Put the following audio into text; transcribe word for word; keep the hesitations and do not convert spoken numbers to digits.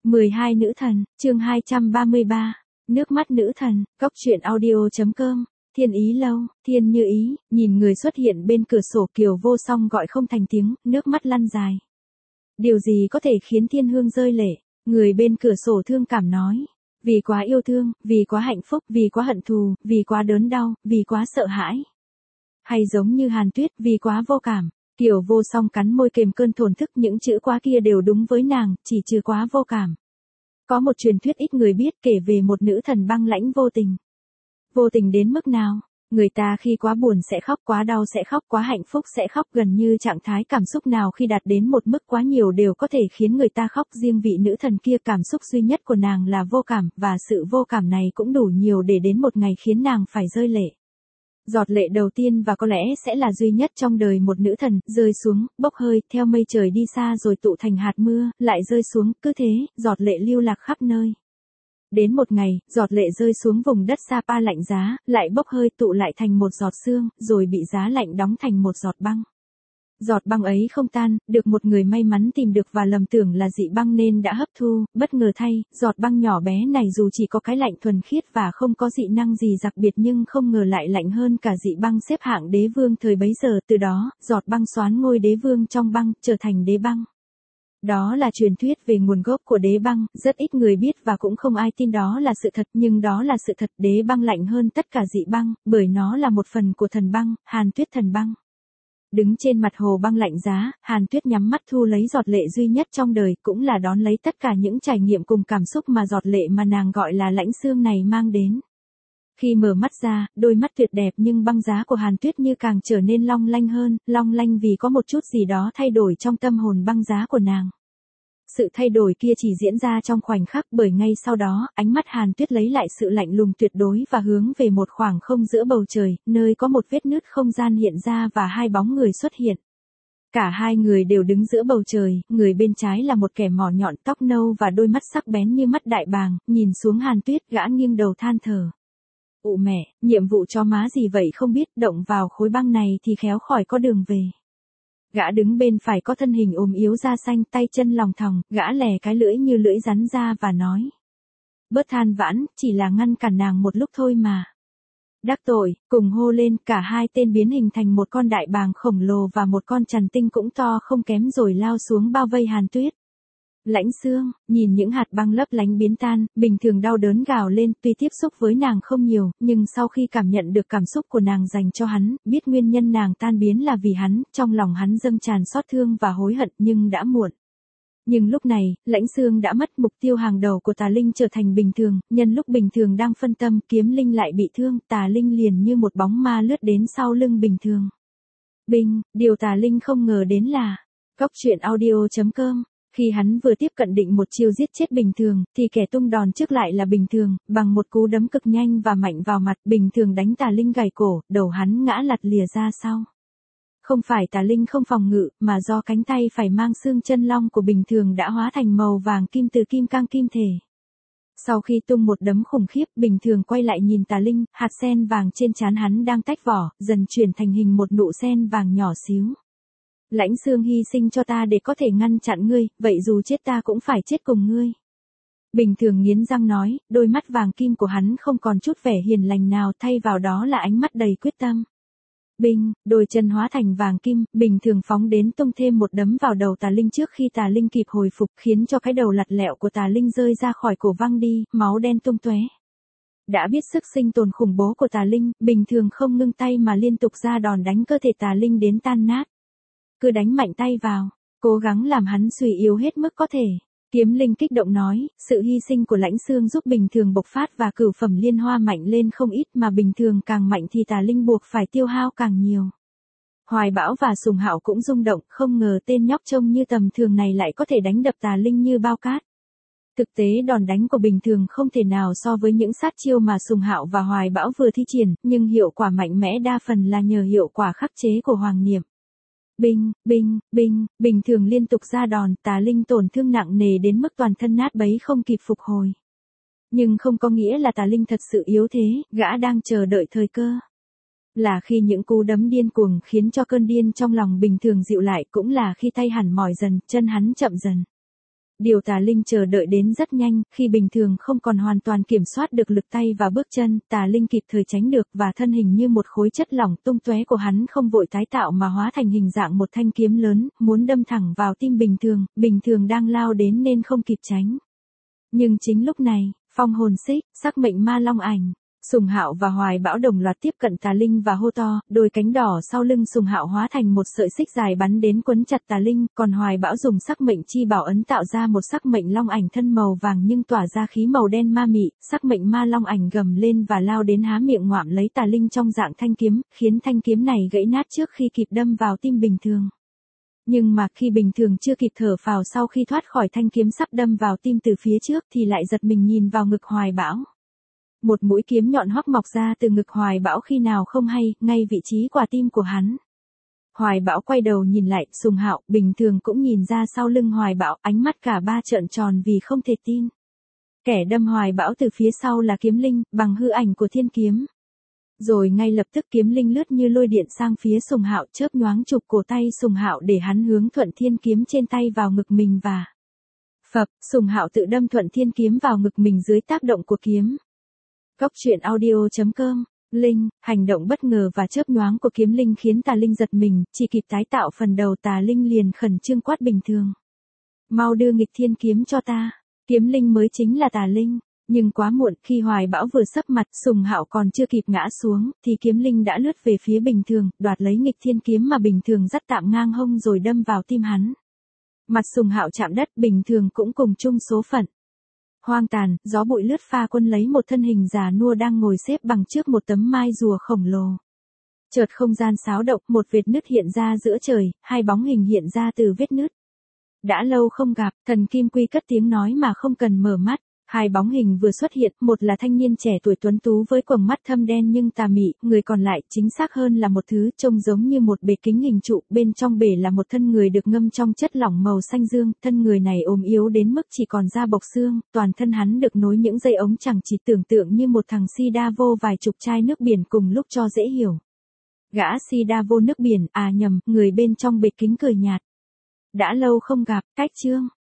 mười hai nữ thần, chương hai trăm ba mươi ba. Nước mắt nữ thần, cóc truyện audio.com. Thiên ý lâu, thiên như ý, nhìn người xuất hiện bên cửa sổ Kiều Vô Song gọi không thành tiếng, nước mắt lăn dài. Điều gì có thể khiến thiên hương rơi lệ? Người bên cửa sổ thương cảm nói. Vì quá yêu thương, vì quá hạnh phúc, vì quá hận thù, vì quá đớn đau, vì quá sợ hãi. Hay giống như Hàn Tuyết, vì quá vô cảm. Kiều Vô Song cắn môi kềm cơn thổn thức, những chữ quá kia đều đúng với nàng, chỉ trừ quá vô cảm. Có một truyền thuyết ít người biết kể về một nữ thần băng lãnh vô tình. Vô tình đến mức nào? Người ta khi quá buồn sẽ khóc, quá đau sẽ khóc, quá hạnh phúc sẽ khóc, gần như trạng thái cảm xúc nào khi đạt đến một mức quá nhiều đều có thể khiến người ta khóc. Riêng vị nữ thần kia, cảm xúc duy nhất của nàng là vô cảm, và sự vô cảm này cũng đủ nhiều để đến một ngày khiến nàng phải rơi lệ. Giọt lệ đầu tiên và có lẽ sẽ là duy nhất trong đời một nữ thần, rơi xuống, bốc hơi, theo mây trời đi xa rồi tụ thành hạt mưa, lại rơi xuống, cứ thế, giọt lệ lưu lạc khắp nơi. Đến một ngày, giọt lệ rơi xuống vùng đất Sapa lạnh giá, lại bốc hơi tụ lại thành một giọt sương, rồi bị giá lạnh đóng thành một giọt băng. Giọt băng ấy không tan, được một người may mắn tìm được và lầm tưởng là dị băng nên đã hấp thu, bất ngờ thay, giọt băng nhỏ bé này dù chỉ có cái lạnh thuần khiết và không có dị năng gì đặc biệt nhưng không ngờ lại lạnh hơn cả dị băng xếp hạng đế vương thời bấy giờ. Từ đó, giọt băng soán ngôi đế vương trong băng, trở thành đế băng. Đó là truyền thuyết về nguồn gốc của đế băng, rất ít người biết và cũng không ai tin đó là sự thật, nhưng đó là sự thật. Đế băng lạnh hơn tất cả dị băng, bởi nó là một phần của thần băng, Hàn Tuyết thần băng. Đứng trên mặt hồ băng lạnh giá, Hàn Tuyết nhắm mắt thu lấy giọt lệ duy nhất trong đời, cũng là đón lấy tất cả những trải nghiệm cùng cảm xúc mà giọt lệ mà nàng gọi là lãnh xương này mang đến. Khi mở mắt ra, đôi mắt tuyệt đẹp nhưng băng giá của Hàn Tuyết như càng trở nên long lanh hơn, long lanh vì có một chút gì đó thay đổi trong tâm hồn băng giá của nàng. Sự thay đổi kia chỉ diễn ra trong khoảnh khắc, bởi ngay sau đó, ánh mắt Hàn Tuyết lấy lại sự lạnh lùng tuyệt đối và hướng về một khoảng không giữa bầu trời, nơi có một vết nứt không gian hiện ra và hai bóng người xuất hiện. Cả hai người đều đứng giữa bầu trời, người bên trái là một kẻ mỏ nhọn, tóc nâu và đôi mắt sắc bén như mắt đại bàng, nhìn xuống Hàn Tuyết, gã nghiêng đầu than thở. Ụ mẹ, nhiệm vụ cho má gì vậy không biết, động vào khối băng này thì khéo khỏi có đường về. Gã đứng bên phải có thân hình ốm yếu da xanh, tay chân lòng thòng, gã lè cái lưỡi như lưỡi rắn ra và nói. Bớt than vãn, chỉ là ngăn cản nàng một lúc thôi mà. Đắc tội, cùng hô lên, cả hai tên biến hình thành một con đại bàng khổng lồ và một con chằn tinh cũng to không kém rồi lao xuống bao vây Hàn Tuyết. Lãnh xương, nhìn những hạt băng lấp lánh biến tan, bình thường đau đớn gào lên, tuy tiếp xúc với nàng không nhiều, nhưng sau khi cảm nhận được cảm xúc của nàng dành cho hắn, biết nguyên nhân nàng tan biến là vì hắn, trong lòng hắn dâng tràn xót thương và hối hận, nhưng đã muộn. Nhưng lúc này, lãnh xương đã mất mục tiêu hàng đầu của tà linh trở thành bình thường, nhân lúc bình thường đang phân tâm, kiếm linh lại bị thương, tà linh liền như một bóng ma lướt đến sau lưng bình thường. Binh, điều tà linh không ngờ đến là, cóc truyện audio.com. Khi hắn vừa tiếp cận định một chiêu giết chết bình thường, thì kẻ tung đòn trước lại là bình thường, bằng một cú đấm cực nhanh và mạnh vào mặt, bình thường đánh tà linh gãy cổ, đầu hắn ngã lật lìa ra sau. Không phải tà linh không phòng ngự, mà do cánh tay phải mang xương chân long của bình thường đã hóa thành màu vàng kim từ kim cang kim thể. Sau khi tung một đấm khủng khiếp, bình thường quay lại nhìn tà linh, hạt sen vàng trên trán hắn đang tách vỏ, dần chuyển thành hình một nụ sen vàng nhỏ xíu. Lãnh xương hy sinh cho ta để có thể ngăn chặn ngươi, vậy dù chết ta cũng phải chết cùng ngươi. Bình thường nghiến răng nói, đôi mắt vàng kim của hắn không còn chút vẻ hiền lành nào, thay vào đó là ánh mắt đầy quyết tâm. Binh, đôi chân hóa thành vàng kim, bình thường phóng đến tung thêm một đấm vào đầu tà linh trước khi tà linh kịp hồi phục, khiến cho cái đầu lặt lẹo của tà linh rơi ra khỏi cổ văng đi, máu đen tung tóe. Đã biết sức sinh tồn khủng bố của tà linh, bình thường không ngưng tay mà liên tục ra đòn đánh cơ thể tà linh đến tan nát. Cứ đánh mạnh tay vào, cố gắng làm hắn suy yếu hết mức có thể. Kiếm linh kích động nói, sự hy sinh của lãnh xương giúp bình thường bộc phát và cửu phẩm liên hoa mạnh lên không ít, mà bình thường càng mạnh thì tà linh buộc phải tiêu hao càng nhiều. Hoài Bão và Sùng Hạo cũng rung động, không ngờ tên nhóc trông như tầm thường này lại có thể đánh đập tà linh như bao cát. Thực tế đòn đánh của bình thường không thể nào so với những sát chiêu mà Sùng Hạo và Hoài Bão vừa thi triển, nhưng hiệu quả mạnh mẽ đa phần là nhờ hiệu quả khắc chế của Hoàng Niệm. Binh, binh, binh, bình thường liên tục ra đòn, tà linh tổn thương nặng nề đến mức toàn thân nát bấy không kịp phục hồi. Nhưng không có nghĩa là tà linh thật sự yếu thế, gã đang chờ đợi thời cơ. Là khi những cú đấm điên cuồng khiến cho cơn điên trong lòng bình thường dịu lại, cũng là khi tay hẳn mỏi dần, chân hắn chậm dần. Điều Tà Linh chờ đợi đến rất nhanh, khi bình thường không còn hoàn toàn kiểm soát được lực tay và bước chân, Tà Linh kịp thời tránh được và thân hình như một khối chất lỏng tung tóe của hắn không vội tái tạo mà hóa thành hình dạng một thanh kiếm lớn, muốn đâm thẳng vào tim bình thường, bình thường đang lao đến nên không kịp tránh. Nhưng chính lúc này, phong hồn xích, sắc mệnh ma long ảnh, Sùng Hạo và Hoài Bão đồng loạt tiếp cận Tà Linh và hô to, đôi cánh đỏ sau lưng Sùng Hạo hóa thành một sợi xích dài bắn đến quấn chặt Tà Linh, còn Hoài Bão dùng sắc mệnh chi bảo ấn tạo ra một sắc mệnh long ảnh thân màu vàng nhưng tỏa ra khí màu đen ma mị, sắc mệnh ma long ảnh gầm lên và lao đến há miệng ngoạm lấy Tà Linh trong dạng thanh kiếm, khiến thanh kiếm này gãy nát trước khi kịp đâm vào tim bình thường. Nhưng mà khi bình thường chưa kịp thở phào sau khi thoát khỏi thanh kiếm sắp đâm vào tim từ phía trước thì lại giật mình nhìn vào ngực Hoài Bão. Một mũi kiếm nhọn hoắc mọc ra từ ngực Hoài Bão khi nào không hay, ngay vị trí quả tim của hắn. Hoài Bão quay đầu nhìn lại, Sùng Hạo bình thường cũng nhìn ra sau lưng Hoài Bão, ánh mắt cả ba trợn tròn vì không thể tin. Kẻ đâm Hoài Bão từ phía sau là Kiếm Linh, bằng hư ảnh của thiên kiếm. Rồi ngay lập tức Kiếm Linh lướt như lôi điện sang phía Sùng Hạo, chớp nhoáng chụp cổ tay Sùng Hạo để hắn hướng thuận thiên kiếm trên tay vào ngực mình và phập, Sùng Hạo tự đâm thuận thiên kiếm vào ngực mình dưới tác động của kiếm. Góc truyện audio chấm com, Linh, hành động bất ngờ và chớp nhoáng của Kiếm Linh khiến Tà Linh giật mình, chỉ kịp tái tạo phần đầu Tà Linh liền khẩn trương quát bình thường. Mau đưa nghịch thiên kiếm cho ta, Kiếm Linh mới chính là Tà Linh. Nhưng quá muộn, khi Hoài Bão vừa sấp mặt, Sùng Hạo còn chưa kịp ngã xuống, thì Kiếm Linh đã lướt về phía bình thường, đoạt lấy nghịch thiên kiếm mà bình thường dắt tạm ngang hông rồi đâm vào tim hắn. Mặt Sùng Hạo chạm đất, bình thường cũng cùng chung số phận. Hoang tàn, gió bụi lướt pha quân lấy một thân hình già nua đang ngồi xếp bằng trước một tấm mai rùa khổng lồ. Chợt không gian xáo động, một vệt nứt hiện ra giữa trời, hai bóng hình hiện ra từ vết nứt. Đã lâu không gặp, thần Kim Quy cất tiếng nói mà không cần mở mắt. Hai bóng hình vừa xuất hiện, một là thanh niên trẻ tuổi tuấn tú với quầng mắt thâm đen nhưng tà mị, người còn lại chính xác hơn là một thứ trông giống như một bể kính hình trụ, bên trong bể là một thân người được ngâm trong chất lỏng màu xanh dương, thân người này ốm yếu đến mức chỉ còn da bọc xương, toàn thân hắn được nối những dây ống chẳng chỉ tưởng tượng như một thằng si đa vô vài chục chai nước biển cùng lúc cho dễ hiểu. Gã si đa vô nước biển, à nhầm, người bên trong bể kính cười nhạt. Đã lâu không gặp, cách chương.